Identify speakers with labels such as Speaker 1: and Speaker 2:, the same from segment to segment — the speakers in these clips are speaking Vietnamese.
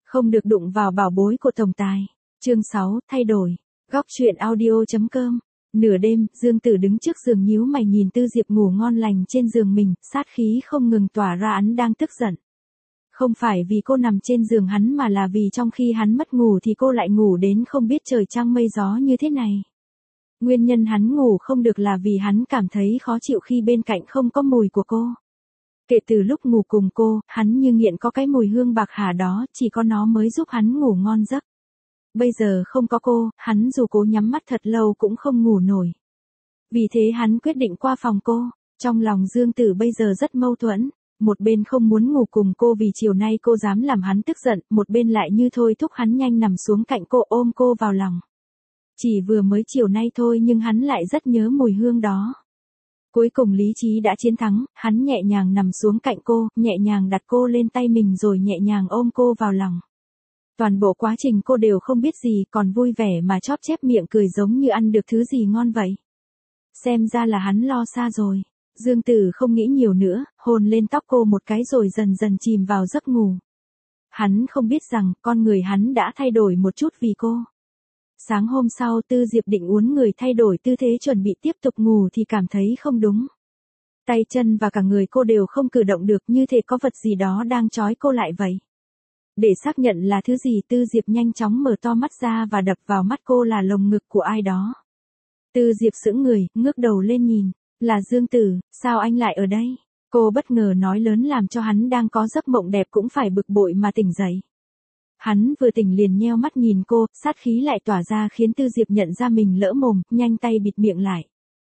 Speaker 1: Không được đụng vào bảo bối của tổng tài. Chương 6, thay đổi. Góc truyện audio.com. Nửa đêm, Dương Tử đứng trước giường nhíu mày nhìn Tư Diệp ngủ ngon lành trên giường mình, sát khí không ngừng tỏa ra, hắn đang tức giận. Không phải vì cô nằm trên giường hắn mà là vì trong khi hắn mất ngủ thì cô lại ngủ đến không biết trời trăng mây gió như thế này. Nguyên nhân hắn ngủ không được là vì hắn cảm thấy khó chịu khi bên cạnh không có mùi của cô. Kể từ lúc ngủ cùng cô, hắn như nghiện có cái mùi hương bạc hà đó, chỉ có nó mới giúp hắn ngủ ngon giấc. Bây giờ không có cô, hắn dù cố nhắm mắt thật lâu cũng không ngủ nổi. Vì thế hắn quyết định qua phòng cô. Trong lòng Dương Tử bây giờ rất mâu thuẫn. Một bên không muốn ngủ cùng cô vì chiều nay cô dám làm hắn tức giận, một bên lại như thôi thúc hắn nhanh nằm xuống cạnh cô ôm cô vào lòng. Chỉ vừa mới chiều nay thôi nhưng hắn lại rất nhớ mùi hương đó. Cuối cùng lý trí đã chiến thắng, hắn nhẹ nhàng nằm xuống cạnh cô, nhẹ nhàng đặt cô lên tay mình rồi nhẹ nhàng ôm cô vào lòng. Toàn bộ quá trình cô đều không biết gì, còn vui vẻ mà chóp chép miệng cười giống như ăn được thứ gì ngon vậy. Xem ra là hắn lo xa rồi. Dương Tử không nghĩ nhiều nữa, hôn lên tóc cô một cái rồi dần dần chìm vào giấc ngủ. Hắn không biết rằng con người hắn đã thay đổi một chút vì cô. Sáng hôm sau Tư Diệp định uốn người thay đổi tư thế chuẩn bị tiếp tục ngủ thì cảm thấy không đúng. Tay chân và cả người cô đều không cử động được, như thể có vật gì đó đang trói cô lại vậy. Để xác nhận là thứ gì, Tư Diệp nhanh chóng mở to mắt ra và đập vào mắt cô là lồng ngực của ai đó. Tư Diệp sững người, ngước đầu lên nhìn. Là Dương Tử, sao anh lại ở đây? Cô bất ngờ nói lớn làm cho hắn đang có giấc mộng đẹp cũng phải bực bội mà tỉnh dậy. Hắn vừa tỉnh liền nheo mắt nhìn cô, sát khí lại tỏa ra khiến Tư Diệp nhận ra mình lỡ mồm, nhanh tay bịt miệng lại.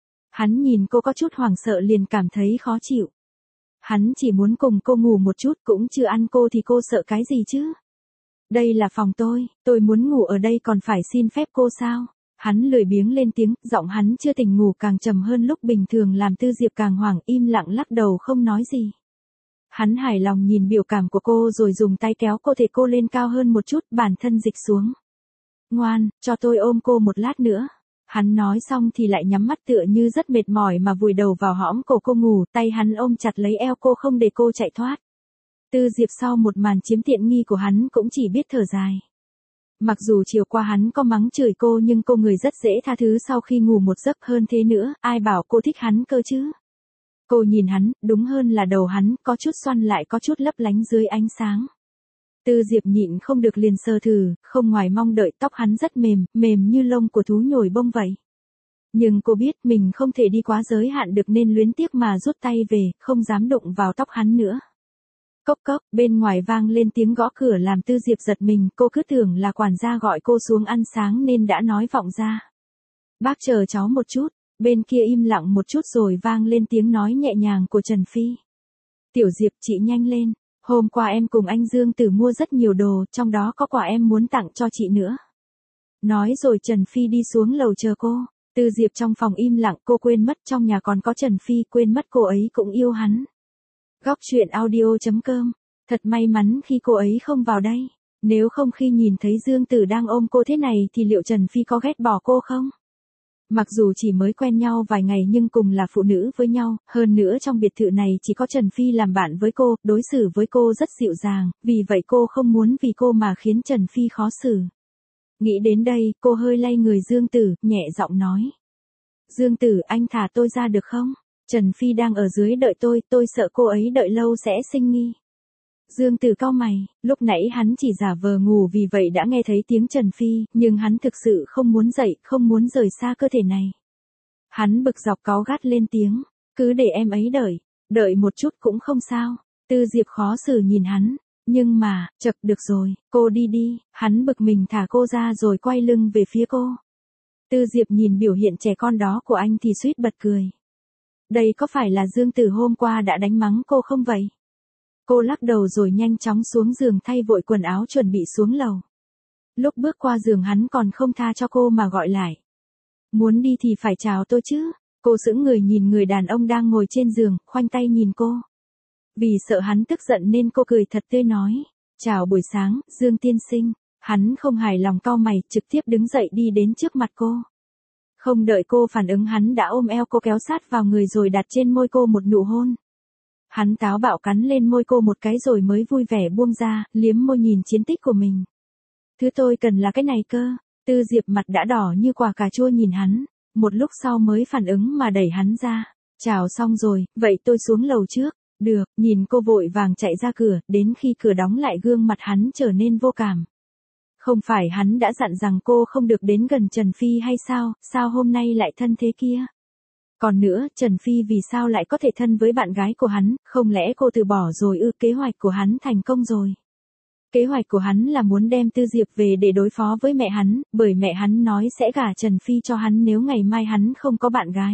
Speaker 1: Hắn nhìn cô có chút hoảng sợ liền cảm thấy khó chịu. Hắn chỉ muốn cùng cô ngủ một chút, cũng chưa ăn cô thì cô sợ cái gì chứ? Đây là phòng tôi muốn ngủ ở đây còn phải xin phép cô sao? Hắn lười biếng lên tiếng, giọng hắn chưa tỉnh ngủ càng trầm hơn lúc bình thường làm Tư Diệp càng hoảng, im lặng lắc đầu không nói gì. Hắn hài lòng nhìn biểu cảm của cô rồi dùng tay kéo cô thể cô lên cao hơn một chút, bản thân dịch xuống. Ngoan, cho tôi ôm cô một lát nữa. Hắn nói xong thì lại nhắm mắt tựa như rất mệt mỏi mà vùi đầu vào hõm cổ cô ngủ, tay hắn ôm chặt lấy eo cô không để cô chạy thoát. Tư Diệp sau một màn chiếm tiện nghi của hắn cũng chỉ biết thở dài. Mặc dù chiều qua hắn có mắng chửi cô nhưng cô người rất dễ tha thứ sau khi ngủ một giấc, hơn thế nữa, ai bảo cô thích hắn cơ chứ. Cô nhìn hắn, đúng hơn là đầu hắn, có chút xoăn lại có chút lấp lánh dưới ánh sáng. Tư Diệp nhịn không được liền sờ thử, không ngoài mong đợi, tóc hắn rất mềm, mềm như lông của thú nhồi bông vậy. Nhưng cô biết mình không thể đi quá giới hạn được nên luyến tiếc mà rút tay về, không dám đụng vào tóc hắn nữa. Cốc cốc, bên ngoài vang lên tiếng gõ cửa làm Tư Diệp giật mình, cô cứ tưởng là quản gia gọi cô xuống ăn sáng nên đã nói vọng ra. Bác chờ cháu một chút, bên kia im lặng một chút rồi vang lên tiếng nói nhẹ nhàng của Trần Phi. Tiểu Diệp, chị nhanh lên, hôm qua em cùng anh Dương Tử mua rất nhiều đồ, trong đó có quà em muốn tặng cho chị nữa. Nói rồi Trần Phi đi xuống lầu chờ cô. Tư Diệp trong phòng im lặng, cô quên mất trong nhà còn có Trần Phi, quên mất cô ấy cũng yêu hắn. Góc truyện audio.com. Thật may mắn khi cô ấy không vào đây. Nếu không khi nhìn thấy Dương Tử đang ôm cô thế này thì liệu Trần Phi có ghét bỏ cô không? Mặc dù chỉ mới quen nhau vài ngày nhưng cùng là phụ nữ với nhau, hơn nữa trong biệt thự này chỉ có Trần Phi làm bạn với cô, đối xử với cô rất dịu dàng, vì vậy cô không muốn vì cô mà khiến Trần Phi khó xử. Nghĩ đến đây, cô hơi lay người Dương Tử, nhẹ giọng nói. Dương Tử, anh thả tôi ra được không? Trần Phi đang ở dưới đợi tôi sợ cô ấy đợi lâu sẽ sinh nghi. Dương Tử cau mày, lúc nãy hắn chỉ giả vờ ngủ vì vậy đã nghe thấy tiếng Trần Phi, nhưng hắn thực sự không muốn dậy, không muốn rời xa cơ thể này. Hắn bực dọc cáu gắt lên tiếng, cứ để em ấy đợi một chút cũng không sao. Tư Diệp khó xử nhìn hắn, nhưng mà, chậc được rồi, cô đi đi, hắn bực mình thả cô ra rồi quay lưng về phía cô. Tư Diệp nhìn biểu hiện trẻ con đó của anh thì suýt bật cười. Đây có phải là Dương Tử hôm qua đã đánh mắng cô không vậy? Cô lắc đầu rồi nhanh chóng xuống giường thay vội quần áo chuẩn bị xuống lầu. Lúc bước qua giường hắn còn không tha cho cô mà gọi lại. Muốn đi thì phải chào tôi chứ. Cô sững người nhìn người đàn ông đang ngồi trên giường, khoanh tay nhìn cô. Vì sợ hắn tức giận nên cô cười thật tươi nói. Chào buổi sáng, Dương tiên sinh. Hắn không hài lòng cau mày, trực tiếp đứng dậy đi đến trước mặt cô. Không đợi cô phản ứng hắn đã ôm eo cô kéo sát vào người rồi đặt trên môi cô một nụ hôn. Hắn táo bạo cắn lên môi cô một cái rồi mới vui vẻ buông ra, liếm môi nhìn chiến tích của mình. Thứ tôi cần là cái này cơ. Tư Diệp mặt đã đỏ như quả cà chua nhìn hắn, một lúc sau mới phản ứng mà đẩy hắn ra. Chào xong rồi, vậy tôi xuống lầu trước. Được, nhìn cô vội vàng chạy ra cửa, đến khi cửa đóng lại gương mặt hắn trở nên vô cảm. Không phải hắn đã dặn rằng cô không được đến gần Trần Phi hay sao hôm nay lại thân thế kia? Còn nữa, Trần Phi vì sao lại có thể thân với bạn gái của hắn, không lẽ cô từ bỏ rồi ư? Kế hoạch của hắn thành công rồi. Kế hoạch của hắn là muốn đem Tư Diệp về để đối phó với mẹ hắn, bởi mẹ hắn nói sẽ gả Trần Phi cho hắn nếu ngày mai hắn không có bạn gái.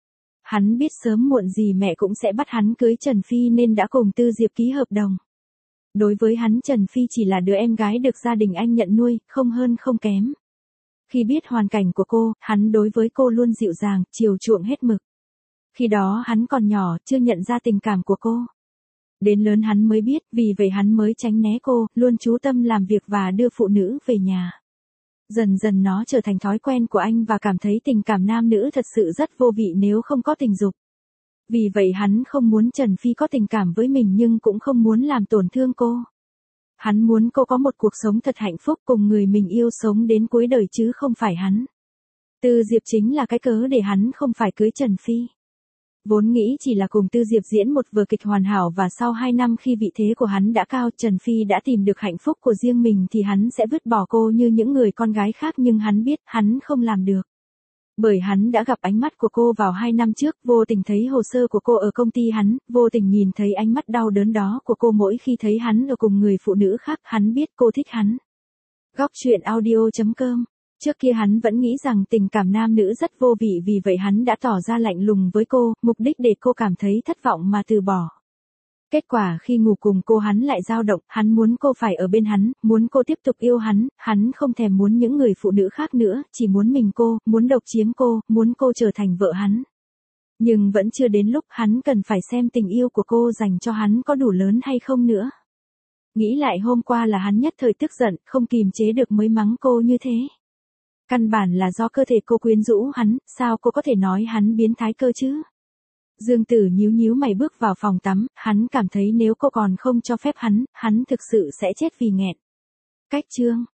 Speaker 1: Hắn biết sớm muộn gì mẹ cũng sẽ bắt hắn cưới Trần Phi nên đã cùng Tư Diệp ký hợp đồng. Đối với hắn Trần Phi chỉ là đứa em gái được gia đình anh nhận nuôi, không hơn không kém. Khi biết hoàn cảnh của cô, hắn đối với cô luôn dịu dàng, chiều chuộng hết mực. Khi đó hắn còn nhỏ, chưa nhận ra tình cảm của cô. Đến lớn hắn mới biết, vì vậy hắn mới tránh né cô, luôn chú tâm làm việc và đưa phụ nữ về nhà. Dần dần nó trở thành thói quen của anh và cảm thấy tình cảm nam nữ thật sự rất vô vị nếu không có tình dục. Vì vậy hắn không muốn Trần Phi có tình cảm với mình nhưng cũng không muốn làm tổn thương cô. Hắn muốn cô có một cuộc sống thật hạnh phúc cùng người mình yêu sống đến cuối đời chứ không phải hắn. Tư Diệp chính là cái cớ để hắn không phải cưới Trần Phi. Vốn nghĩ chỉ là cùng Tư Diệp diễn một vở kịch hoàn hảo và sau 2 năm khi vị thế của hắn đã cao, Trần Phi đã tìm được hạnh phúc của riêng mình thì hắn sẽ vứt bỏ cô như những người con gái khác nhưng hắn biết hắn không làm được. Bởi hắn đã gặp ánh mắt của cô vào 2 năm trước, vô tình thấy hồ sơ của cô ở công ty hắn, vô tình nhìn thấy ánh mắt đau đớn đó của cô mỗi khi thấy hắn ở cùng người phụ nữ khác, hắn biết cô thích hắn. Góc truyện audio.com. Trước kia hắn vẫn nghĩ rằng tình cảm nam nữ rất vô vị vì vậy hắn đã tỏ ra lạnh lùng với cô, mục đích để cô cảm thấy thất vọng mà từ bỏ. Kết quả khi ngủ cùng cô hắn lại dao động, hắn muốn cô phải ở bên hắn, muốn cô tiếp tục yêu hắn không thèm muốn những người phụ nữ khác nữa, chỉ muốn mình cô, muốn độc chiếm cô, muốn cô trở thành vợ hắn. Nhưng vẫn chưa đến lúc hắn cần phải xem tình yêu của cô dành cho hắn có đủ lớn hay không nữa. Nghĩ lại hôm qua là hắn nhất thời tức giận, không kìm chế được mới mắng cô như thế. Căn bản là do cơ thể cô quyến rũ hắn, sao cô có thể nói hắn biến thái cơ chứ? Dương Tử nhíu nhíu mày bước vào phòng tắm, hắn cảm thấy nếu cô còn không cho phép hắn thực sự sẽ chết vì nghẹn. Cách chương